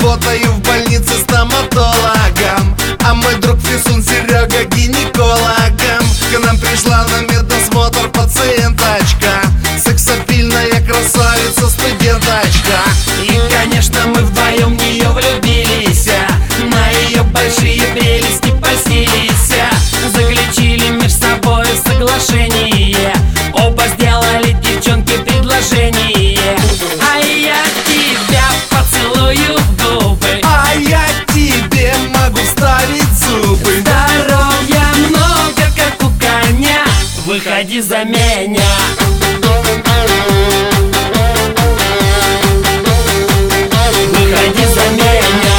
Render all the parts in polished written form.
работаю в больнице стоматологом, а мой друг Фисун Серега гинекологом. К нам пришла на медосмотр пациенточка, сексапильная красавица-студенточка. И, конечно, мы вдвоем в нее влюбились, на ее большие прелести польстились, заключили между собой соглашение, оба сделали девчонке предложение. А я тебя поцелую в губы, а я тебе могу вставить зубы. здоровья много, как у коня, выходи за меня. Выходи за меня.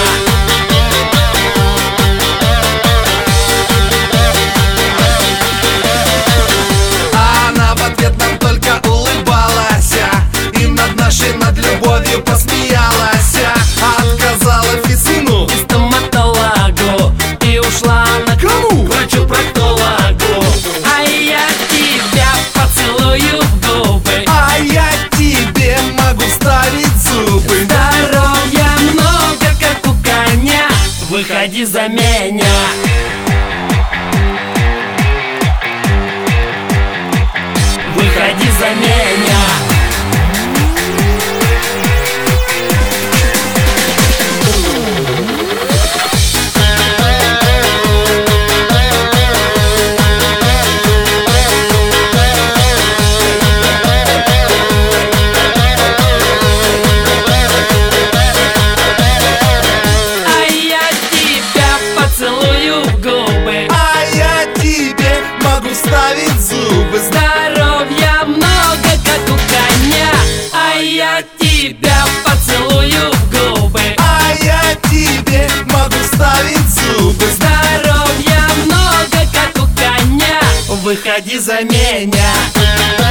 А она в ответ нам только улыбалась и над любовью посмеялась. Отказала Фисуну и стоматологу и ушла на Кому? врачу-проктологу. А я тебя поцелую в губы, А я тебе могу вставить зубы. здоровья много, как у коня, выходи за меня. Выходи за меня. А я тебя поцелую в губы, А я тебе могу вставить зубы. здоровья много, как у коня. А я тебя поцелую в губы, А я тебе могу вставить зубы. здоровья много, как у коня, выходи за меня.